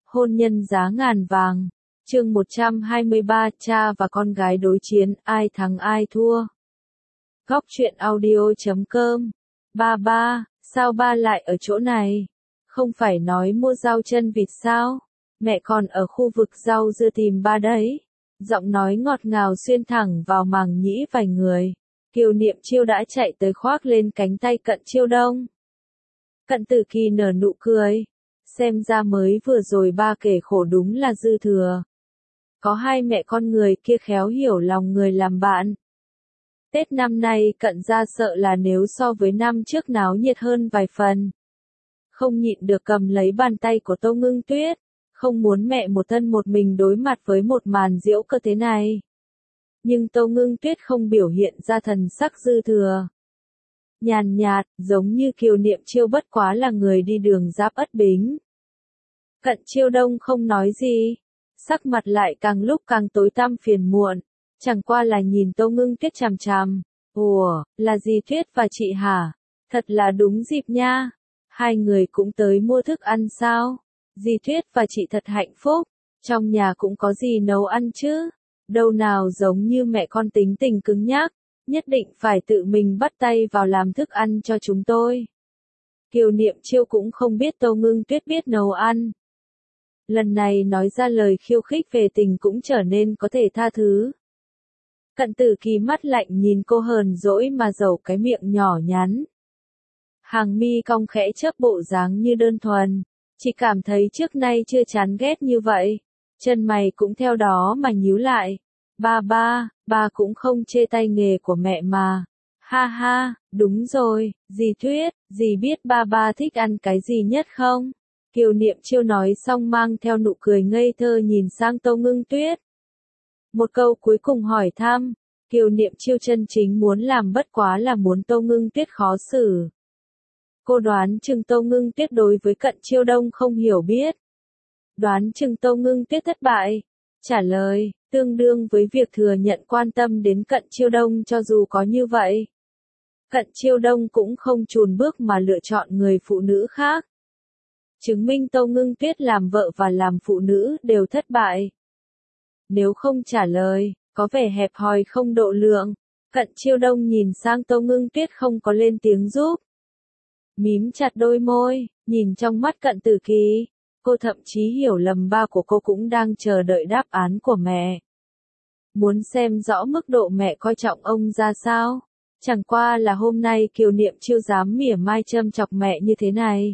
Hôn nhân giá ngàn vàng. Chương 123, cha và con gái đối chiến, ai thắng ai thua. Góc truyện audio.com. Ba, sao ba lại ở chỗ này? Không phải nói mua rau chân vịt sao? Mẹ còn ở khu vực rau dưa tìm ba đấy. Giọng nói ngọt ngào xuyên thẳng vào màng nhĩ vài người. Kiều Niệm Chiêu đã chạy tới khoác lên cánh tay Cận Chiêu Đông. Cận Tử Kỳ nở nụ cười. Xem ra mới vừa rồi ba kể khổ đúng là dư thừa. Có hai mẹ con người kia khéo hiểu lòng người làm bạn. Tết năm nay Cận gia sợ là nếu so với năm trước náo nhiệt hơn vài phần. Không nhịn được cầm lấy bàn tay của Tô Ngưng Tuyết. Không muốn mẹ một thân một mình đối mặt với một màn giễu cơ thế này. Nhưng Tô Ngưng Tuyết không biểu hiện ra thần sắc dư thừa. Nhàn nhạt, giống như Kiều Niệm Chiêu bất quá là người đi đường giáp Ất Bính. Cận Chiêu Đông không nói gì. Sắc mặt lại càng lúc càng tối tăm phiền muộn. Chẳng qua là nhìn Tô Ngưng Tuyết chằm chằm. Ủa, là dì Tuyết và chị hả? Thật là đúng dịp nha. Hai người cũng tới mua thức ăn sao? Dì Tuyết và chị thật hạnh phúc. Trong nhà cũng có gì nấu ăn chứ? Đâu nào giống như mẹ con tính tình cứng nhắc. Nhất định phải tự mình bắt tay vào làm thức ăn cho chúng tôi. Kiều Niệm Chiêu cũng không biết Tô Ngưng Tuyết biết nấu ăn. Lần này nói ra lời khiêu khích về tình cũng trở nên có thể tha thứ. Cận Tử Kỳ mắt lạnh nhìn cô hờn dỗi mà dầu cái miệng nhỏ nhắn. Hàng mi cong khẽ chớp bộ dáng như đơn thuần. Chỉ cảm thấy trước nay chưa chán ghét như vậy. Chân mày cũng theo đó mà nhíu lại. Ba cũng không chê tay nghề của mẹ mà. Ha ha, đúng rồi, dì Tuyết, dì biết ba thích ăn cái gì nhất không? Kiều Niệm Chiêu nói xong mang theo nụ cười ngây thơ nhìn sang Tô Ngưng Tuyết. Một câu cuối cùng hỏi thăm, Kiều Niệm Chiêu chân chính muốn làm bất quá là muốn Tô Ngưng Tuyết khó xử. Cô đoán chừng Tô Ngưng Tuyết đối với Cận Chiêu Đông không hiểu biết. Đoán chừng Tô Ngưng Tuyết thất bại. Trả lời, tương đương với việc thừa nhận quan tâm đến Cận Chiêu Đông cho dù có như vậy. Cận Chiêu Đông cũng không chùn bước mà lựa chọn người phụ nữ khác. Chứng minh Tô Ngưng Tuyết làm vợ và làm phụ nữ đều thất bại. Nếu không trả lời, có vẻ hẹp hòi không độ lượng. Cận Chiêu Đông nhìn sang Tô Ngưng Tuyết không có lên tiếng giúp. Mím chặt đôi môi, nhìn trong mắt Cận Tử Kỳ. Cô thậm chí hiểu lầm ba của cô cũng đang chờ đợi đáp án của mẹ. Muốn xem rõ mức độ mẹ coi trọng ông ra sao. Chẳng qua là hôm nay Kiều Niệm Chiêu dám mỉa mai châm chọc mẹ như thế này.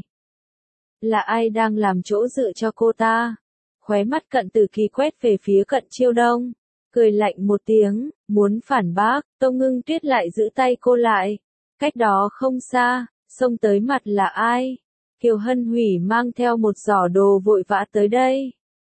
Là ai đang làm chỗ dựa cho cô ta? Khóe mắt Cận Tử Kỳ quét về phía Cận Chiêu Đông. Cười lạnh một tiếng, muốn phản bác, Tô Ngưng Tuyết lại giữ tay cô lại. Cách đó không xa, xông tới mặt là ai? Kiều Hân Hủy mang theo một giỏ đồ vội vã tới đây.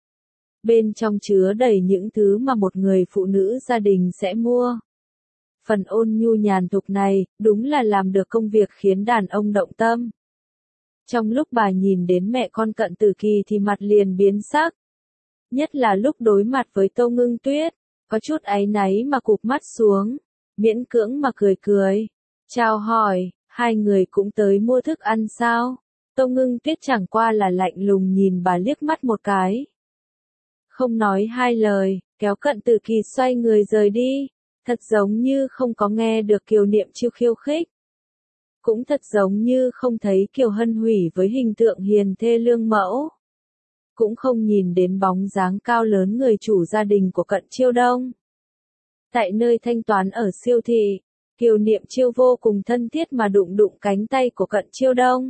Bên trong chứa đầy những thứ mà một người phụ nữ gia đình sẽ mua. Phần ôn nhu nhàn thục này, đúng là làm được công việc khiến đàn ông động tâm. Trong lúc bà nhìn đến mẹ con Cận Tử Kỳ thì mặt liền biến sắc. Nhất là lúc đối mặt với Tô Ngưng Tuyết, có chút áy náy mà cụp mắt xuống, miễn cưỡng mà cười. Chào hỏi, hai người cũng tới mua thức ăn sao? Tô Ngưng Tuyết chẳng qua là lạnh lùng nhìn bà liếc mắt một cái. Không nói hai lời, kéo Cận Tử Kỳ xoay người rời đi, thật giống như không có nghe được Kiều Niệm Chiêu khiêu khích. Cũng thật giống như không thấy Kiều Hân Hủy với hình tượng hiền thê lương mẫu. Cũng không nhìn đến bóng dáng cao lớn người chủ gia đình của Cận Chiêu Đông. Tại nơi thanh toán ở siêu thị, Kiều Niệm Chiêu vô cùng thân thiết mà đụng cánh tay của Cận Chiêu Đông.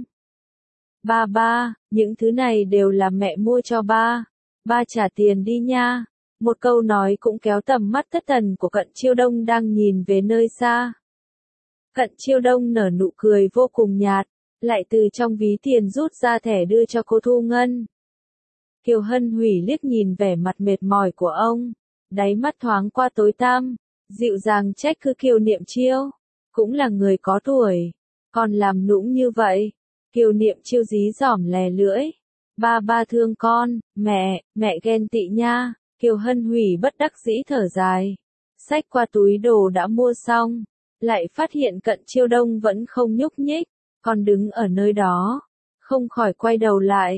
Ba, những thứ này đều là mẹ mua cho ba. Ba trả tiền đi nha. Một câu nói cũng kéo tầm mắt thất thần của Cận Chiêu Đông đang nhìn về nơi xa. Cận Chiêu Đông nở nụ cười vô cùng nhạt, lại từ trong ví tiền rút ra thẻ đưa cho cô thu ngân. Kiều Hân Hủy liếc nhìn vẻ mặt mệt mỏi của ông, đáy mắt thoáng qua tối tăm, dịu dàng trách cứ Kiều Niệm Chiêu, cũng là người có tuổi, còn làm nũng như vậy. Kiều Niệm Chiêu dí dỏm lè lưỡi. Ba thương con, mẹ ghen tị nha. Kiều Hân Hủy bất đắc dĩ thở dài. Xách qua túi đồ đã mua xong, lại phát hiện Cận Chiêu Đông vẫn không nhúc nhích, còn đứng ở nơi đó, không khỏi quay đầu lại.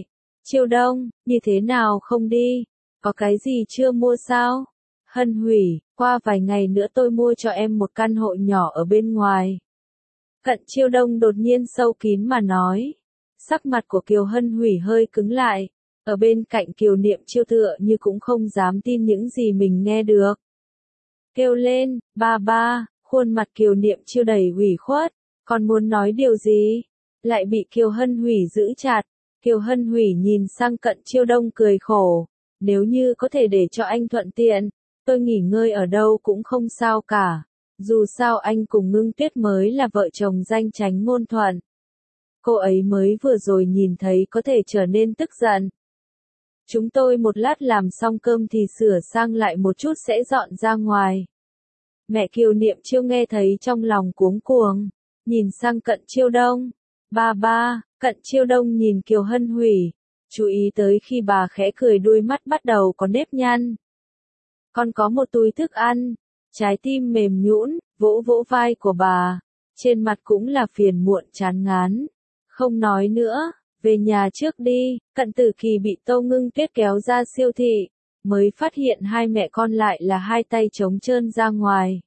Chiêu Đông, như thế nào không đi? Có cái gì chưa mua sao? Hân Hủy, qua vài ngày nữa tôi mua cho em một căn hộ nhỏ ở bên ngoài. Cận Chiêu Đông đột nhiên sâu kín mà nói. Sắc mặt của Kiều Hân Hủy hơi cứng lại. Ở bên cạnh Kiều Niệm Chiêu tựa như cũng không dám tin những gì mình nghe được. Kêu lên, ba ba, khuôn mặt Kiều Niệm Chiêu đầy ủy khuất. Còn muốn nói điều gì? Lại bị Kiều Hân Hủy giữ chặt. Kiều Hân Hủy nhìn sang Cận Chiêu Đông cười khổ. Nếu như có thể để cho anh thuận tiện, tôi nghỉ ngơi ở đâu cũng không sao cả. Dù sao anh cùng Ngưng Tuyết mới là vợ chồng danh chánh ngôn thuận. Cô ấy mới vừa rồi nhìn thấy có thể trở nên tức giận. Chúng tôi một lát làm xong cơm thì sửa sang lại một chút sẽ dọn ra ngoài. Mẹ Kiều Niệm Chiêu nghe thấy trong lòng cuống cuồng, nhìn sang Cận Chiêu Đông. Ba ba, Cận Chiêu Đông nhìn Kiều Hân Hủy, chú ý tới khi bà khẽ cười đuôi mắt bắt đầu có nếp nhăn. Con có một túi thức ăn, trái tim mềm nhũn, vỗ vỗ vai của bà, trên mặt cũng là phiền muộn chán ngán. Không nói nữa, về nhà trước đi. Cận Tử Kỳ bị Tâu Ngưng Tuyết kéo ra siêu thị, mới phát hiện hai mẹ con lại là hai tay trống trơn ra ngoài.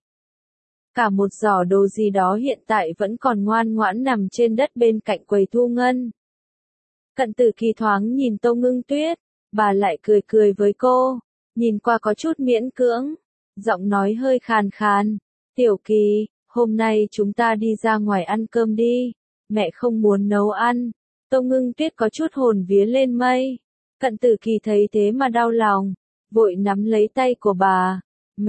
Cả một giỏ đồ gì đó hiện tại vẫn còn ngoan ngoãn nằm trên đất bên cạnh quầy thu ngân. Cận Tử Kỳ thoáng nhìn Tâu Ngưng Tuyết, bà lại cười cười với cô, nhìn qua có chút miễn cưỡng, giọng nói hơi khàn khàn. Tiểu Kỳ, hôm nay chúng ta đi ra ngoài ăn cơm đi, mẹ không muốn nấu ăn. Tâu Ngưng Tuyết có chút hồn vía lên mây. Cận Tử Kỳ thấy thế mà đau lòng, vội nắm lấy tay của bà.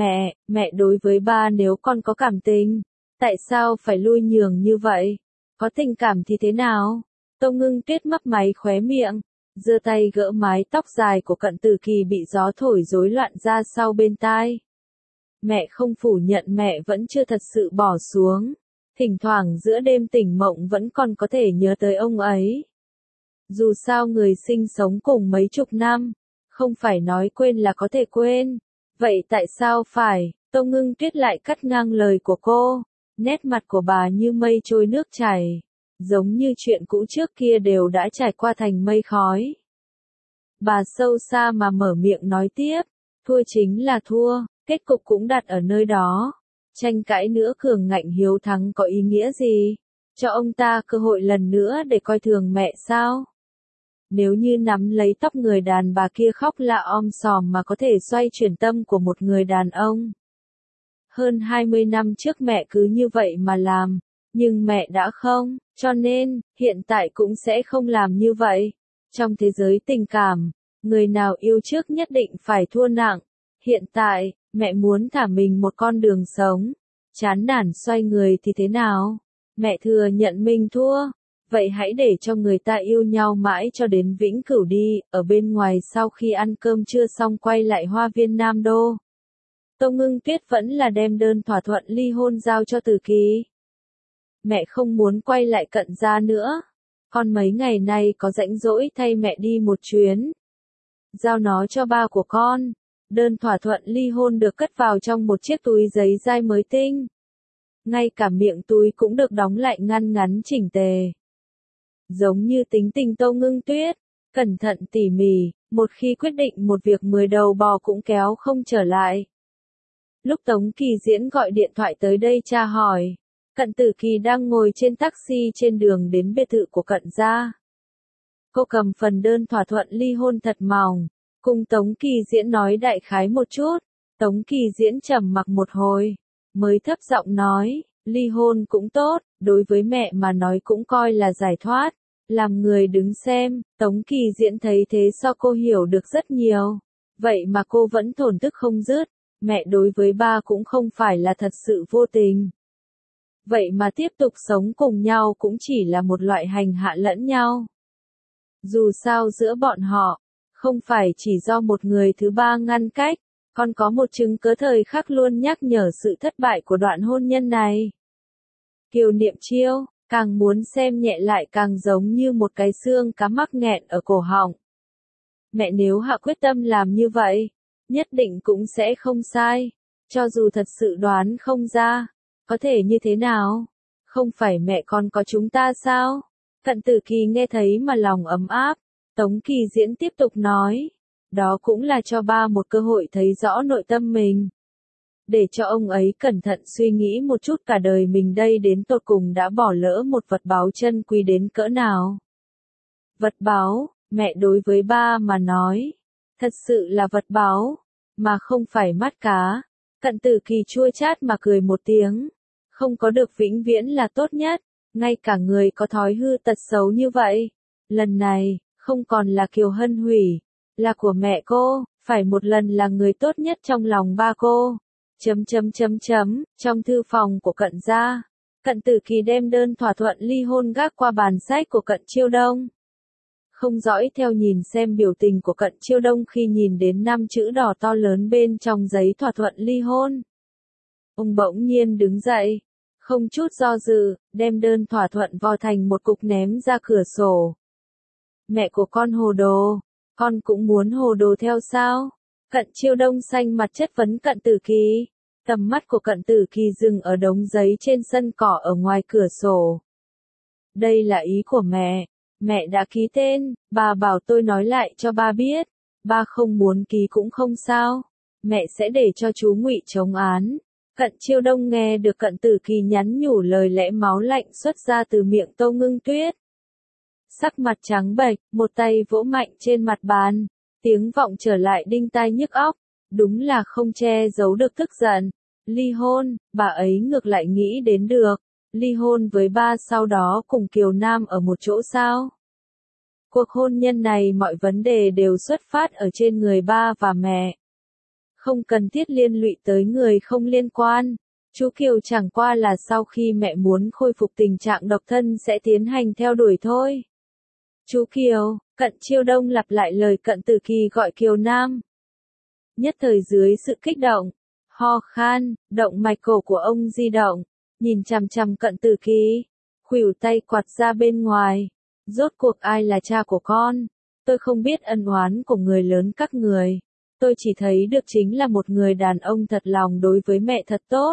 Mẹ đối với ba nếu con có cảm tình, tại sao phải lui nhường như vậy? Có tình cảm thì thế nào? Tâu Ngưng Tuyết mấp máy khóe miệng, giơ tay gỡ mái tóc dài của Cận Tử Kỳ bị gió thổi rối loạn ra sau bên tai. Mẹ không phủ nhận mẹ vẫn chưa thật sự bỏ xuống. Thỉnh thoảng giữa đêm tỉnh mộng vẫn còn có thể nhớ tới ông ấy. Dù sao người sinh sống cùng mấy chục năm, không phải nói quên là có thể quên. Vậy tại sao phải? Tâu Ngưng Tuyết lại cắt ngang lời của cô. Nét mặt của bà như mây trôi nước chảy, giống như chuyện cũ trước kia đều đã trải qua thành mây khói. Bà sâu xa mà mở miệng nói tiếp, thua chính là thua, kết cục cũng đặt ở nơi đó. Tranh cãi nữa cường ngạnh hiếu thắng có ý nghĩa gì? Cho ông ta cơ hội lần nữa để coi thường mẹ sao? Nếu như nắm lấy tóc người đàn bà kia khóc lạ om sòm mà có thể xoay chuyển tâm của một người đàn ông. Hơn 20 năm trước mẹ cứ như vậy mà làm, nhưng mẹ đã không, cho nên, hiện tại cũng sẽ không làm như vậy. Trong thế giới tình cảm, người nào yêu trước nhất định phải thua nặng. Hiện tại, mẹ muốn thả mình một con đường sống. Chán nản xoay người thì thế nào? Mẹ thừa nhận mình thua. Vậy hãy để cho người ta yêu nhau mãi cho đến vĩnh cửu đi. Ở bên ngoài sau khi ăn cơm trưa xong quay lại Hoa Viên Nam Đô. Tâu Ngưng Tuyết vẫn là đem đơn thỏa thuận ly hôn giao cho Tử Kỳ. Mẹ không muốn quay lại Cận gia nữa. Con mấy ngày nay có rảnh rỗi thay mẹ đi một chuyến. Giao nó cho ba của con. Đơn thỏa thuận ly hôn được cất vào trong một chiếc túi giấy dai mới tinh. Ngay cả miệng túi cũng được đóng lại ngăn ngắn chỉnh tề. Giống như tính tình Tâu Ngưng Tuyết, cẩn thận tỉ mỉ, một khi quyết định một việc 10 đầu bò cũng kéo không trở lại. Lúc Tống Kỳ Diễn gọi điện thoại tới đây tra hỏi, Cận Tử Kỳ đang ngồi trên taxi trên đường đến biệt thự của Cận gia. Cô cầm phần đơn thỏa thuận ly hôn thật mỏng, cùng Tống Kỳ Diễn nói đại khái một chút. Tống Kỳ Diễn trầm mặc một hồi, mới thấp giọng nói, ly hôn cũng tốt, đối với mẹ mà nói cũng coi là giải thoát. Làm người đứng xem, Tống Kỳ Diễn thấy thế sao cô hiểu được rất nhiều. Vậy mà cô vẫn thổn thức không dứt, mẹ đối với ba cũng không phải là thật sự vô tình. Vậy mà tiếp tục sống cùng nhau cũng chỉ là một loại hành hạ lẫn nhau. Dù sao giữa bọn họ, không phải chỉ do một người thứ ba ngăn cách, còn có một chứng cớ thời khắc luôn nhắc nhở sự thất bại của đoạn hôn nhân này. Kiều Niệm Chiêu, càng muốn xem nhẹ lại càng giống như một cái xương cá mắc nghẹn ở cổ họng. Mẹ nếu hạ quyết tâm làm như vậy, nhất định cũng sẽ không sai. Cho dù thật sự đoán không ra, có thể như thế nào? Không phải mẹ con có chúng ta sao? Cận Tử Kỳ nghe thấy mà lòng ấm áp. Tống Kỳ Diễn tiếp tục nói, đó cũng là cho ba một cơ hội thấy rõ nội tâm mình. Để cho ông ấy cẩn thận suy nghĩ một chút cả đời mình đây đến tột cùng đã bỏ lỡ một vật báu chân quý đến cỡ nào. Vật báu, mẹ đối với ba mà nói, thật sự là vật báu, mà không phải mắt cá. Cận Tử Kỳ chua chát mà cười một tiếng, không có được vĩnh viễn là tốt nhất, ngay cả người có thói hư tật xấu như vậy. Lần này, không còn là Kiều Hân Hủy, là của mẹ cô, phải một lần là người tốt nhất trong lòng ba cô. Trong thư phòng của Cận gia, Cận Tử Kỳ đem đơn thỏa thuận ly hôn gác qua bàn sách của Cận Chiêu Đông. Không dõi theo nhìn xem biểu tình của Cận Chiêu Đông khi nhìn đến 5 chữ đỏ to lớn bên trong giấy thỏa thuận ly hôn. Ông bỗng nhiên đứng dậy, không chút do dự, đem đơn thỏa thuận vò thành một cục ném ra cửa sổ. Mẹ của con hồ đồ, con cũng muốn hồ đồ theo sao? Cận Chiêu Đông xanh mặt chất vấn Cận Tử Kỳ. Tầm mắt của Cận Tử Kỳ dừng ở đống giấy trên sân cỏ ở ngoài cửa sổ. Đây là ý của mẹ đã ký tên, bà bảo tôi nói lại cho ba biết, ba không muốn ký cũng không sao, mẹ sẽ để cho chú Ngụy chống án. Cận Chiêu Đông nghe được Cận Tử Kỳ nhắn nhủ lời lẽ máu lạnh xuất ra từ miệng Tô Ngưng Tuyết. Sắc mặt trắng bệch, một tay vỗ mạnh trên mặt bàn, tiếng vọng trở lại đinh tai nhức óc, đúng là không che giấu được tức giận. Ly hôn, bà ấy ngược lại nghĩ đến được, ly hôn với ba sau đó cùng Kiều Nam ở một chỗ sao? Cuộc hôn nhân này mọi vấn đề đều xuất phát ở trên người ba và mẹ. Không cần thiết liên lụy tới người không liên quan. Chú Kiều chẳng qua là sau khi mẹ muốn khôi phục tình trạng độc thân sẽ tiến hành theo đuổi thôi. Chú Kiều, Cận Chiêu Đông lặp lại lời Cận Tử Kỳ gọi Kiều Nam. Nhất thời dưới sự kích động, ho khan, động mạch cổ của ông di động, nhìn chằm chằm Cận Tử Kỳ, khuỷu tay quạt ra bên ngoài. Rốt cuộc ai là cha của con? Tôi không biết ân oán của người lớn các người. Tôi chỉ thấy được chính là một người đàn ông thật lòng đối với mẹ thật tốt.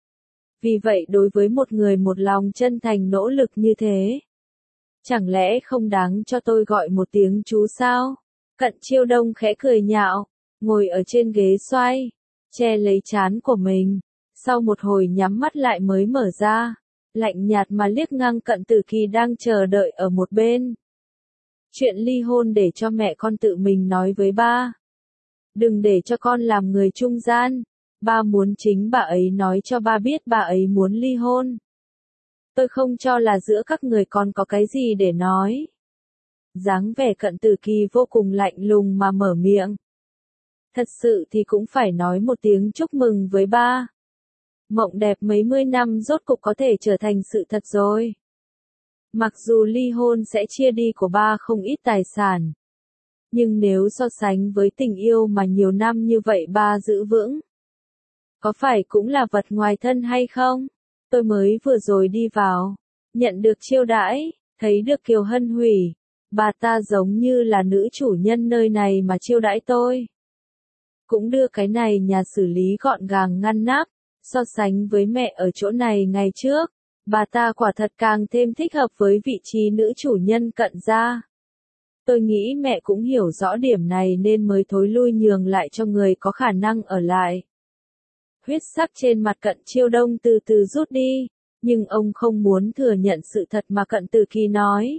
Vì vậy đối với một người một lòng chân thành nỗ lực như thế, chẳng lẽ không đáng cho tôi gọi một tiếng chú sao? Cận Chiêu Đông khẽ cười nhạo, ngồi ở trên ghế xoay, che lấy trán của mình. Sau một hồi nhắm mắt lại mới mở ra, lạnh nhạt mà liếc ngang Cận Tử Kỳ đang chờ đợi ở một bên. Chuyện ly hôn để cho mẹ con tự mình nói với ba. Đừng để cho con làm người trung gian. Ba muốn chính bà ấy nói cho ba biết bà ấy muốn ly hôn. Tôi không cho là giữa các người còn có cái gì để nói. Dáng vẻ Cận Tử Kỳ vô cùng lạnh lùng mà mở miệng. Thật sự thì cũng phải nói một tiếng chúc mừng với ba. Mộng đẹp mấy mươi năm rốt cục có thể trở thành sự thật rồi. Mặc dù ly hôn sẽ chia đi của ba không ít tài sản. Nhưng nếu so sánh với tình yêu mà nhiều năm như vậy ba giữ vững, có phải cũng là vật ngoài thân hay không? Tôi mới vừa rồi đi vào, nhận được chiêu đãi, thấy được Kiều Hân Hủy. Bà ta giống như là nữ chủ nhân nơi này mà chiêu đãi tôi. Cũng đưa cái này nhà xử lý gọn gàng ngăn nắp. So sánh với mẹ ở chỗ này ngày trước, bà ta quả thật càng thêm thích hợp với vị trí nữ chủ nhân Cận gia. Tôi nghĩ mẹ cũng hiểu rõ điểm này nên mới thối lui nhường lại cho người có khả năng ở lại. Huyết sắc trên mặt Cận Chiêu Đông từ từ rút đi, nhưng ông không muốn thừa nhận sự thật mà Cận Tử Kỳ nói.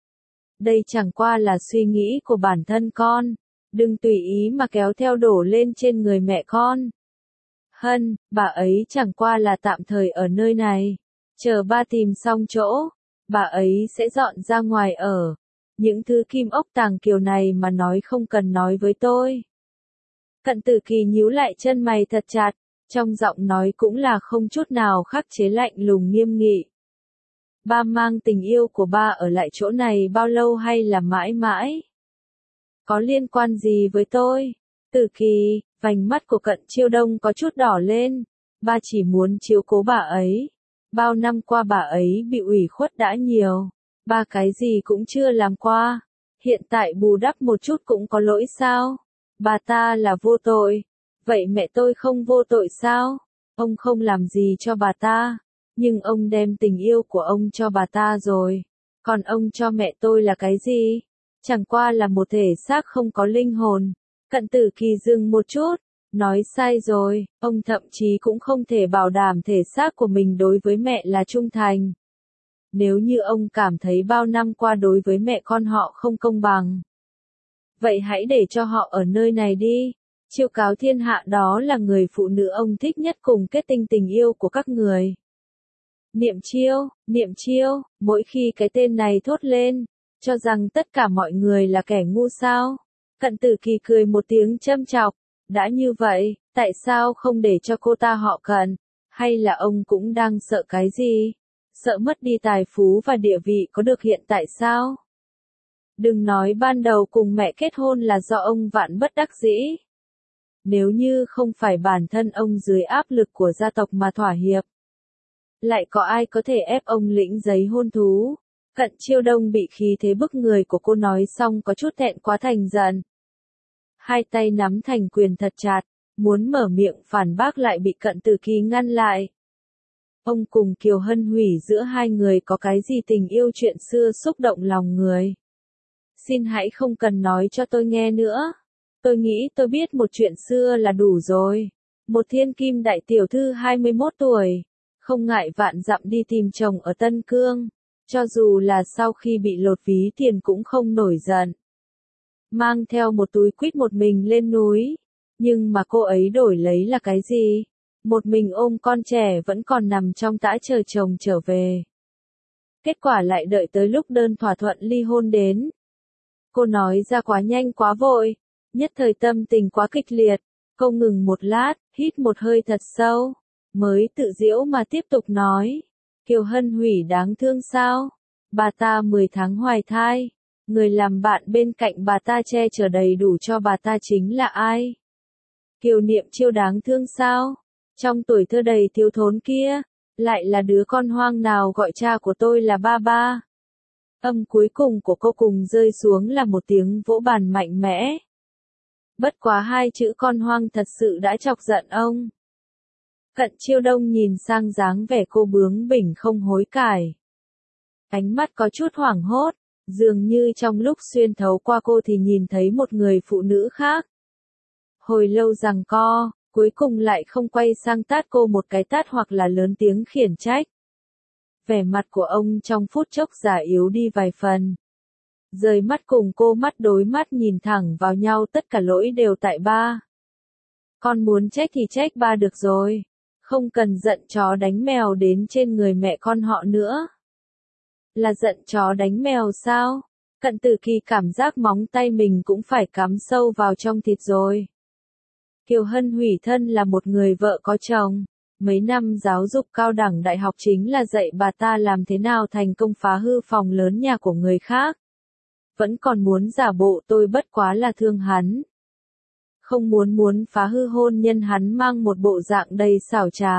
Đây chẳng qua là suy nghĩ của bản thân con, đừng tùy ý mà kéo theo đổ lên trên người mẹ con. Hân, bà ấy chẳng qua là tạm thời ở nơi này. Chờ ba tìm xong chỗ, bà ấy sẽ dọn ra ngoài ở. Những thứ kim ốc tàng kiều này mà nói không cần nói với tôi. Cận Tử Kỳ nhíu lại chân mày thật chặt, trong giọng nói cũng là không chút nào khắc chế lạnh lùng nghiêm nghị. Ba mang tình yêu của ba ở lại chỗ này bao lâu hay là mãi mãi? Có liên quan gì với tôi? Tử Kỳ, vành mắt của Cận Chiêu Đông có chút đỏ lên. Ba chỉ muốn chiếu cố bà ấy. Bao năm qua bà ấy bị ủy khuất đã nhiều. Ba cái gì cũng chưa làm qua. Hiện tại bù đắp một chút cũng có lỗi sao? Bà ta là vô tội. Vậy mẹ tôi không vô tội sao? Ông không làm gì cho bà ta. Nhưng ông đem tình yêu của ông cho bà ta rồi. Còn ông cho mẹ tôi là cái gì? chẳng qua là một thể xác không có linh hồn. Cận Tử Kỳ dừng một chút, nói sai rồi, ông thậm chí cũng không thể bảo đảm thể xác của mình đối với mẹ là trung thành. Nếu như ông cảm thấy bao năm qua đối với mẹ con họ không công bằng, vậy hãy để cho họ ở nơi này đi. Chiêu cáo thiên hạ đó là người phụ nữ ông thích nhất cùng kết tinh tình yêu của các người. Niệm Chiêu, mỗi khi cái tên này thốt lên, cho rằng tất cả mọi người là kẻ ngu sao. Cận Tử Kỳ cười một tiếng châm chọc, đã như vậy, tại sao không để cho cô ta họ Cận, hay là ông cũng đang sợ cái gì? Sợ mất đi tài phú và địa vị có được hiện tại sao? Đừng nói ban đầu cùng mẹ kết hôn là do ông vạn bất đắc dĩ. Nếu như không phải bản thân ông dưới áp lực của gia tộc mà thỏa hiệp, lại có ai có thể ép ông lĩnh giấy hôn thú? Cận Chiêu Đông bị khí thế bức người của cô nói xong có chút thẹn quá thành giận. Hai tay nắm thành quyền thật chặt, muốn mở miệng phản bác lại bị Cận Tử Kỳ ngăn lại. Ông cùng Kiều Hân Hủy giữa hai người có cái gì tình yêu chuyện xưa xúc động lòng người. Xin hãy không cần nói cho tôi nghe nữa. Tôi nghĩ tôi biết một chuyện xưa là đủ rồi. Một thiên kim đại tiểu thư 21 tuổi, không ngại vạn dặm đi tìm chồng ở Tân Cương, cho dù là sau khi bị lột ví tiền cũng không nổi giận. Mang theo một túi quýt một mình lên núi, nhưng mà cô ấy đổi lấy là cái gì? Một mình ôm con trẻ vẫn còn nằm trong tã chờ chồng trở về. Kết quả lại đợi tới lúc đơn thỏa thuận ly hôn đến. Cô nói ra quá nhanh quá vội, nhất thời tâm tình quá kịch liệt, cô ngừng một lát, hít một hơi thật sâu, mới tự giễu mà tiếp tục nói. Kiều Hân Hủy đáng thương sao? Bà ta 10 tháng hoài thai, người làm bạn bên cạnh bà ta che chở đầy đủ cho bà ta chính là ai? Kiều Niệm Chiêu đáng thương sao? Trong tuổi thơ đầy thiếu thốn kia, lại là đứa con hoang nào gọi cha của tôi là ba ba. Âm cuối cùng của cô cùng rơi xuống là một tiếng vỗ bàn mạnh mẽ. Bất quá hai chữ con hoang thật sự đã chọc giận ông. Cận Chiêu Đông nhìn sang dáng vẻ cô bướng bỉnh không hối cải. Ánh mắt có chút hoảng hốt, dường như trong lúc xuyên thấu qua cô thì nhìn thấy một người phụ nữ khác. Hồi lâu giằng co, cuối cùng lại không quay sang tát cô một cái tát hoặc là lớn tiếng khiển trách. Vẻ mặt của ông trong phút chốc già yếu đi vài phần. Rời mắt cùng cô mắt đối mắt nhìn thẳng vào nhau, tất cả lỗi đều tại ba. Con muốn trách thì trách ba được rồi. Không cần giận chó đánh mèo đến trên người mẹ con họ nữa. Là giận chó đánh mèo sao? Cận Tử Kỳ cảm giác móng tay mình cũng phải cắm sâu vào trong thịt rồi. Kiều Hân Hủy thân là một người vợ có chồng. Mấy năm giáo dục cao đẳng đại học chính là dạy bà ta làm thế nào thành công phá hư phòng lớn nhà của người khác. Vẫn còn muốn giả bộ tôi bất quá là thương hắn. Không muốn phá hư hôn nhân hắn mang một bộ dạng đầy xảo trá.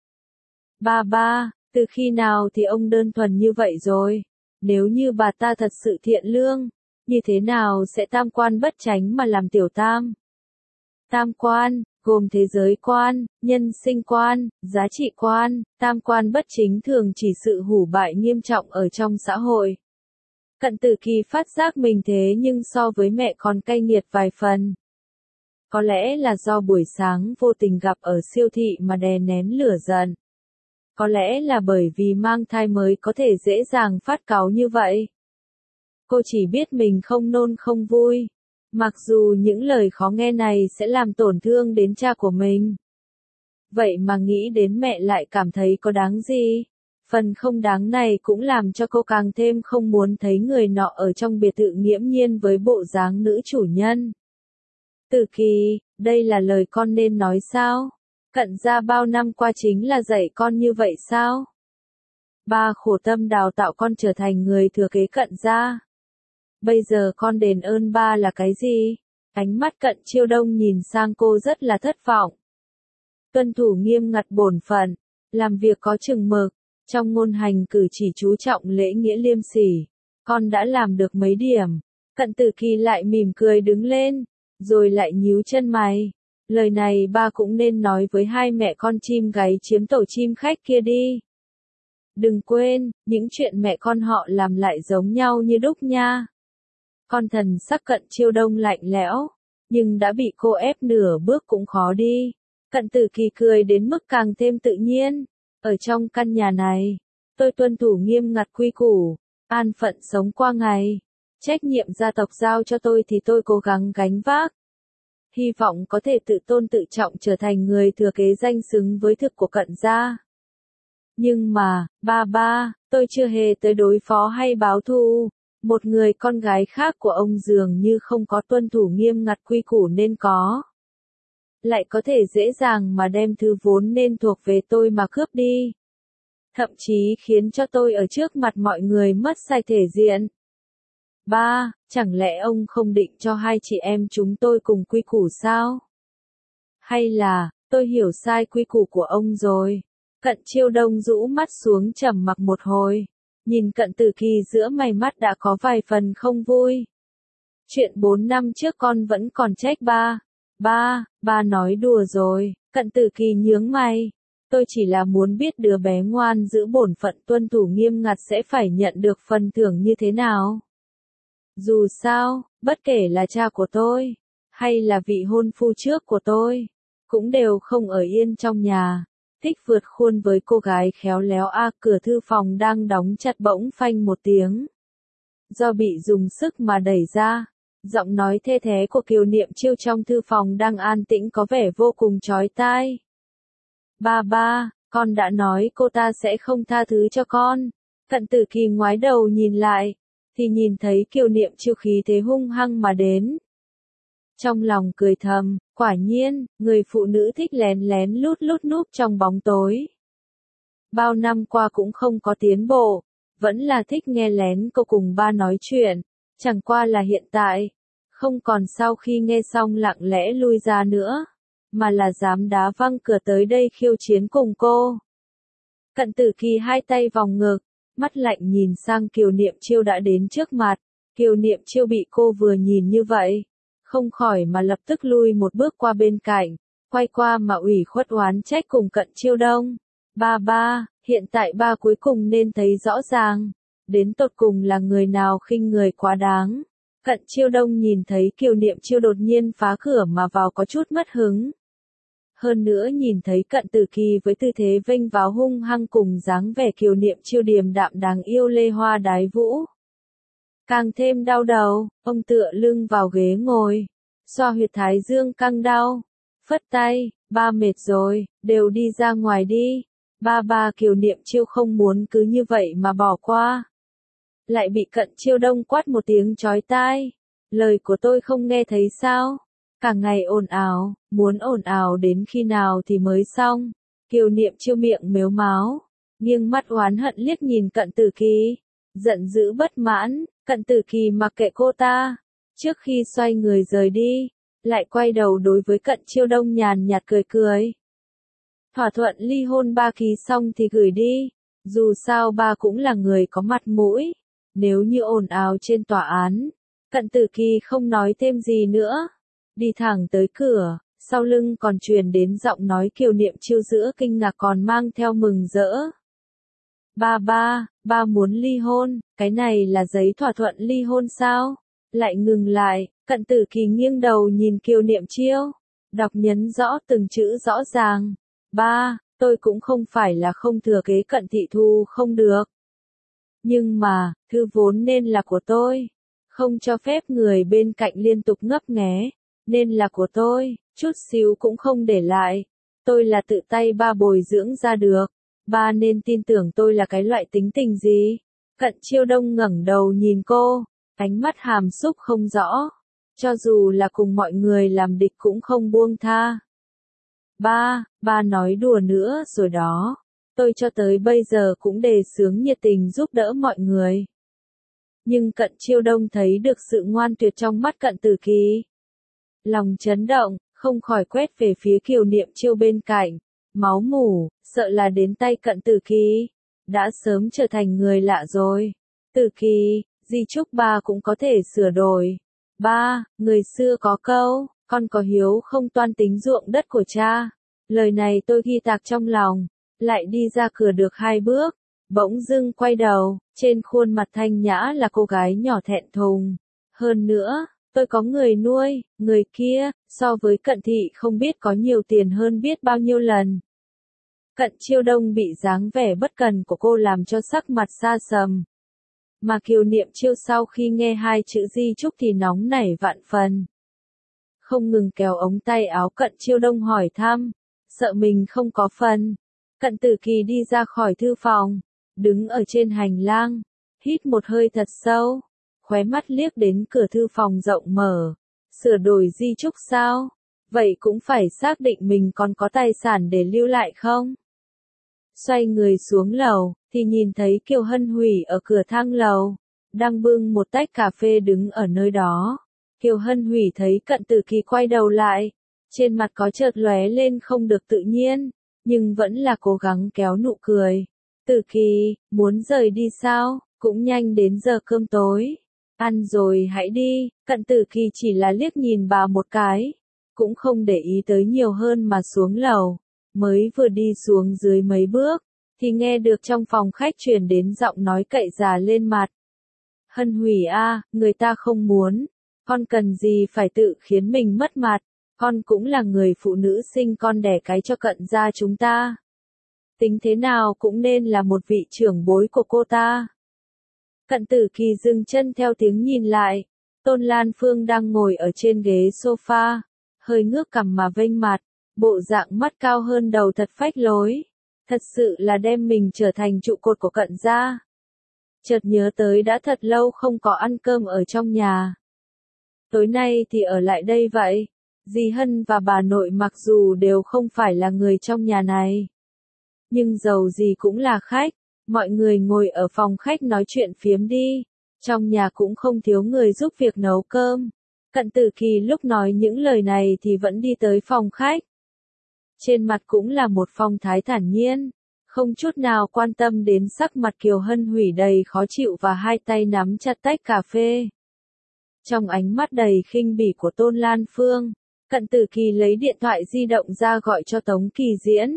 Ba ba, từ khi nào thì ông đơn thuần như vậy rồi? Nếu như bà ta thật sự thiện lương, như thế nào sẽ tam quan bất chánh mà làm tiểu tam? Tam quan, gồm thế giới quan, nhân sinh quan, giá trị quan, tam quan bất chính thường chỉ sự hủ bại nghiêm trọng ở trong xã hội. Cận Tử Kỳ phát giác mình thế nhưng so với mẹ còn cay nghiệt vài phần. Có lẽ là do buổi sáng vô tình gặp ở siêu thị mà đè nén lửa giận. Có lẽ là bởi vì mang thai mới có thể dễ dàng phát cáu như vậy. Cô chỉ biết mình không nôn không vui. Mặc dù những lời khó nghe này sẽ làm tổn thương đến cha của mình. Vậy mà nghĩ đến mẹ lại cảm thấy có đáng gì. Phần không đáng này cũng làm cho cô càng thêm không muốn thấy người nọ ở trong biệt thự nghiễm nhiên với bộ dáng nữ chủ nhân. Tử Kỳ, đây là lời con nên nói sao? Cận gia bao năm qua chính là dạy con như vậy sao? Ba khổ tâm đào tạo con trở thành người thừa kế Cận gia. Bây giờ con đền ơn ba là cái gì? Ánh mắt Cận Chiêu Đông nhìn sang cô rất là thất vọng. Tuân thủ nghiêm ngặt bổn phận, làm việc có chừng mực, trong ngôn hành cử chỉ chú trọng lễ nghĩa liêm sỉ. Con đã làm được mấy điểm. Cận Tử Kỳ lại mỉm cười đứng lên, rồi lại nhíu chân mày. Lời này ba cũng nên nói với hai mẹ con chim gáy chiếm tổ chim khách kia đi. Đừng quên, những chuyện mẹ con họ làm lại giống nhau như đúc nha. Con thần sắc Cận Chiêu Đông lạnh lẽo, nhưng đã bị cô ép nửa bước cũng khó đi. Cận Tử Kỳ cười đến mức càng thêm tự nhiên. Ở trong căn nhà này, tôi tuân thủ nghiêm ngặt quy củ, an phận sống qua ngày. Trách nhiệm gia tộc giao cho tôi thì tôi cố gắng gánh vác. Hy vọng có thể tự tôn tự trọng trở thành người thừa kế danh xứng với thực của Cận gia. Nhưng mà, ba, tôi chưa hề tới đối phó hay báo thù. Một người con gái khác của ông dường như không có tuân thủ nghiêm ngặt quy củ nên có. Lại có thể dễ dàng mà đem thứ vốn nên thuộc về tôi mà cướp đi. Thậm chí khiến cho tôi ở trước mặt mọi người mất sạch thể diện. Ba, chẳng lẽ ông không định cho hai chị em chúng tôi cùng quy củ sao? Hay là, tôi hiểu sai quy củ của ông rồi? Cận Chiêu Đông rũ mắt xuống trầm mặc một hồi. Nhìn Cận Tử Kỳ giữa mày mắt đã có vài phần không vui. Chuyện 4 năm trước con vẫn còn trách ba. Ba nói đùa rồi. Cận Tử Kỳ nhướng mày. Tôi chỉ là muốn biết đứa bé ngoan giữ bổn phận tuân thủ nghiêm ngặt sẽ phải nhận được phần thưởng như thế nào. Dù sao, bất kể là cha của tôi, hay là vị hôn phu trước của tôi, cũng đều không ở yên trong nhà. Thích vượt khuôn với cô gái khéo léo cửa thư phòng đang đóng chặt bỗng phanh một tiếng. Do bị dùng sức mà đẩy ra, giọng nói thê thé của Kiều Niệm Chiêu trong thư phòng đang an tĩnh có vẻ vô cùng chói tai. Ba, con đã nói cô ta sẽ không tha thứ cho con. Cận Tử Kỳ ngoái đầu nhìn lại, thì nhìn thấy Kiều Niệm Chiêu khí thế hung hăng mà đến. Trong lòng cười thầm, quả nhiên, người phụ nữ thích lén lén lút núp trong bóng tối. Bao năm qua cũng không có tiến bộ, vẫn là thích nghe lén cô cùng ba nói chuyện, chẳng qua là hiện tại, không còn sau khi nghe xong lặng lẽ lui ra nữa, mà là dám đá văng cửa tới đây khiêu chiến cùng cô. Cận Tử Kỳ hai tay vòng ngực, mắt lạnh nhìn sang Kiều Niệm Chiêu đã đến trước mặt. Kiều Niệm Chiêu bị cô vừa nhìn như vậy, không khỏi mà lập tức lui một bước qua bên cạnh, quay qua mà ủy khuất oán trách cùng Cận Chiêu Đông. Ba, hiện tại ba cuối cùng nên thấy rõ ràng, đến tột cùng là người nào khinh người quá đáng. Cận Chiêu Đông nhìn thấy Kiều Niệm Chiêu đột nhiên phá cửa mà vào có chút mất hứng. Hơn nữa nhìn thấy Cận Tử Kỳ với tư thế vênh váo hung hăng cùng dáng vẻ Kiều Niệm Chiêu điềm đạm đáng yêu lê hoa đái vũ. Càng thêm đau đầu, ông tựa lưng vào ghế ngồi, xoa huyệt thái dương căng đau, phất tay, ba mệt rồi, đều đi ra ngoài đi. Ba Kiều Niệm Chiêu không muốn cứ như vậy mà bỏ qua. Lại bị Cận Chiêu Đông quát một tiếng chói tai. Lời của tôi không nghe thấy sao? Cả ngày ồn ào, muốn ồn ào đến khi nào thì mới xong. Kiều Niệm Chiêu miệng mếu máo, nghiêng mắt oán hận liếc nhìn Cận Tử Kỳ, giận dữ bất mãn. Cận Tử Kỳ mặc kệ cô ta, trước khi xoay người rời đi, lại quay đầu đối với Cận Chiêu Đông nhàn nhạt cười cười. Thỏa thuận ly hôn ba ký xong thì gửi đi, dù sao ba cũng là người có mặt mũi. Nếu như ồn ào trên tòa án, Cận Tử Kỳ không nói thêm gì nữa, đi thẳng tới cửa, sau lưng còn truyền đến giọng nói Kiều Niệm Chiêu giữa kinh ngạc còn mang theo mừng rỡ. Ba muốn ly hôn, cái này là giấy thỏa thuận ly hôn sao? Lại ngừng lại, Cận Tử Kỳ nghiêng đầu nhìn Kiều Niệm Chiêu, đọc nhấn rõ từng chữ rõ ràng. Ba, tôi cũng không phải là không thừa kế Cận thị thu không được. Nhưng mà, thư vốn nên là của tôi, không cho phép người bên cạnh liên tục ngấp nghé, nên là của tôi, chút xíu cũng không để lại. Tôi là tự tay ba bồi dưỡng ra được. Ba nên tin tưởng tôi là cái loại tính tình gì? Cận Chiêu Đông ngẩng đầu nhìn cô, ánh mắt hàm xúc không rõ. Cho dù là cùng mọi người làm địch cũng không buông tha. Ba nói đùa nữa rồi đó. Tôi cho tới bây giờ cũng đề xướng nhiệt tình giúp đỡ mọi người. Nhưng Cận Chiêu Đông thấy được sự ngoan tuyệt trong mắt Cận Tử Kỳ. Lòng chấn động, không khỏi quét về phía Kiều Niệm Chiêu bên cạnh. Máu mủ, sợ là đến tay Cận Tử Kỳ, đã sớm trở thành người lạ rồi. Tử Kỳ, di chúc ba cũng có thể sửa đổi. Ba, người xưa có câu, con có hiếu không toan tính ruộng đất của cha. Lời này tôi ghi tạc trong lòng, lại đi ra cửa được 2 bước, bỗng dưng quay đầu, trên khuôn mặt thanh nhã là cô gái nhỏ thẹn thùng, Hơn nữa, tôi có người nuôi, người kia, so với Cận Thị không biết có nhiều tiền hơn biết bao nhiêu lần. Cận Chiêu Đông bị dáng vẻ bất cần của cô làm cho sắc mặt xa sầm. Mà Kiều Niệm Chiêu sau khi nghe hai chữ di chúc thì nóng nảy vạn phần. Không ngừng kéo ống tay áo Cận Chiêu Đông hỏi thăm, sợ mình không có phần. Cận Tử Kỳ đi ra khỏi thư phòng, đứng ở trên hành lang, hít một hơi thật sâu, khóe mắt liếc đến cửa thư phòng rộng mở. Sửa đổi di chúc sao? Vậy cũng phải xác định mình còn có tài sản để lưu lại không? Xoay người xuống lầu, thì nhìn thấy Kiều Hân Hủy ở cửa thang lầu, đang bưng một tách cà phê đứng ở nơi đó. Kiều Hân Hủy thấy Cận Tử Kỳ quay đầu lại, trên mặt có chợt lóe lên không được tự nhiên, nhưng vẫn là cố gắng kéo nụ cười. Tử Kỳ, muốn rời đi sao? Cũng nhanh đến giờ cơm tối. Ăn rồi hãy đi. Cận Tử Kỳ chỉ là liếc nhìn bà một cái, cũng không để ý tới nhiều hơn mà xuống lầu. Mới vừa đi xuống dưới mấy bước, thì nghe được trong phòng khách truyền đến giọng nói cậy già lên mặt. Hân Hủy a, người ta không muốn, con cần gì phải tự khiến mình mất mặt, con cũng là người phụ nữ sinh con đẻ cái cho Cận gia chúng ta. Tính thế nào cũng nên là một vị trưởng bối của cô ta. Cận Tử Kỳ dừng chân theo tiếng nhìn lại, Tôn Lan Phương đang ngồi ở trên ghế sofa, hơi ngước cằm mà vênh mặt, bộ dạng mắt cao hơn đầu thật phách lối, thật sự là đem mình trở thành trụ cột của Cận gia. Chợt nhớ tới đã thật lâu không có ăn cơm ở trong nhà. Tối nay thì ở lại đây vậy, dì Hân và bà nội mặc dù đều không phải là người trong nhà này, nhưng dầu gì cũng là khách, mọi người ngồi ở phòng khách nói chuyện phiếm đi, trong nhà cũng không thiếu người giúp việc nấu cơm. Cận Tử Kỳ lúc nói những lời này thì vẫn đi tới phòng khách. Trên mặt cũng là một phong thái thản nhiên, không chút nào quan tâm đến sắc mặt Kiều Hân Hủy đầy khó chịu và hai tay nắm chặt tách cà phê. Trong ánh mắt đầy khinh bỉ của Tôn Lan Phương, Cận Tử Kỳ lấy điện thoại di động ra gọi cho Tống Kỳ Diễn.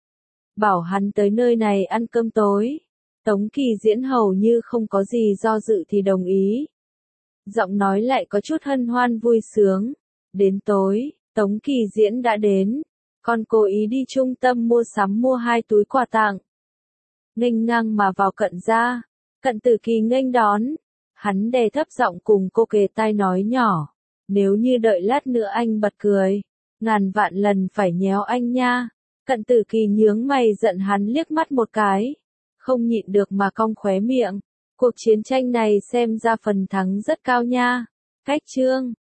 Bảo hắn tới nơi này ăn cơm tối. Tống Kỳ Diễn hầu như không có gì do dự thì đồng ý. Giọng nói lại có chút hân hoan vui sướng. Đến tối, Tống Kỳ Diễn đã đến. Con cố ý đi trung tâm mua sắm mua 2 túi quà tặng. Nghênh ngang mà vào Cận gia. Cận Tử Kỳ nghênh đón. Hắn đè thấp giọng cùng cô kề tai nói nhỏ. Nếu như đợi lát nữa anh bật cười, ngàn vạn lần phải nhéo anh nha. Cận Tử Kỳ nhướng mày giận hắn liếc mắt một cái, không nhịn được mà cong khóe miệng. Cuộc chiến tranh này xem ra phần thắng rất cao nha. Cách chương